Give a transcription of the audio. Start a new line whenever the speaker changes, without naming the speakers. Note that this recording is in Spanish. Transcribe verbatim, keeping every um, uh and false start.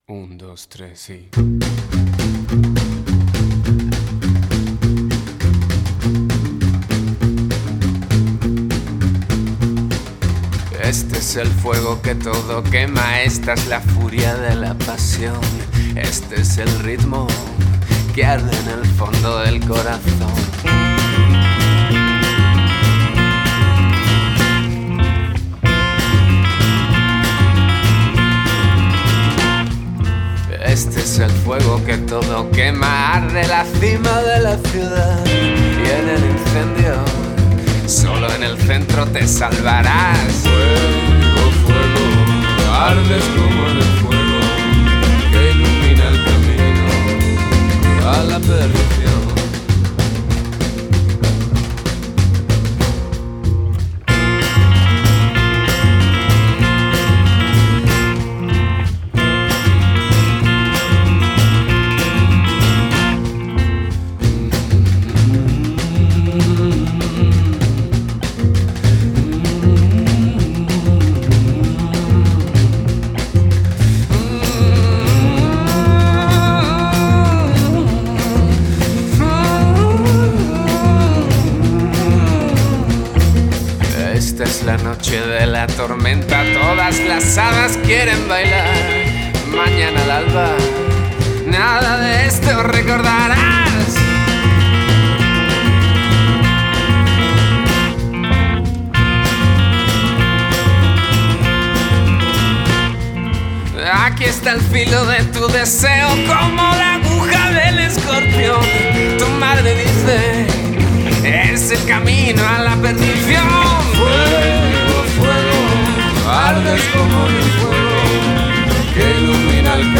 Un, dos, tres, sí. Este es el fuego que todo quema, esta es la furia de la pasión. Este es el ritmo que arde en el fondo del corazón. Este es el fuego que todo quema, arde la cima de la ciudad. Y en el incendio, solo en el centro te salvarás.
Fuego, fuego, ardes como en el fuego que ilumina el camino a la perdición.
Esta es la noche de la tormenta, todas las hadas quieren bailar. Mañana al alba, nada de esto recordarás. Aquí está el filo de tu deseo, como la aguja del escorpión. Tu madre dice, es el camino a la perdición.
Fuego, fuego, ardes como en el fuego que ilumina el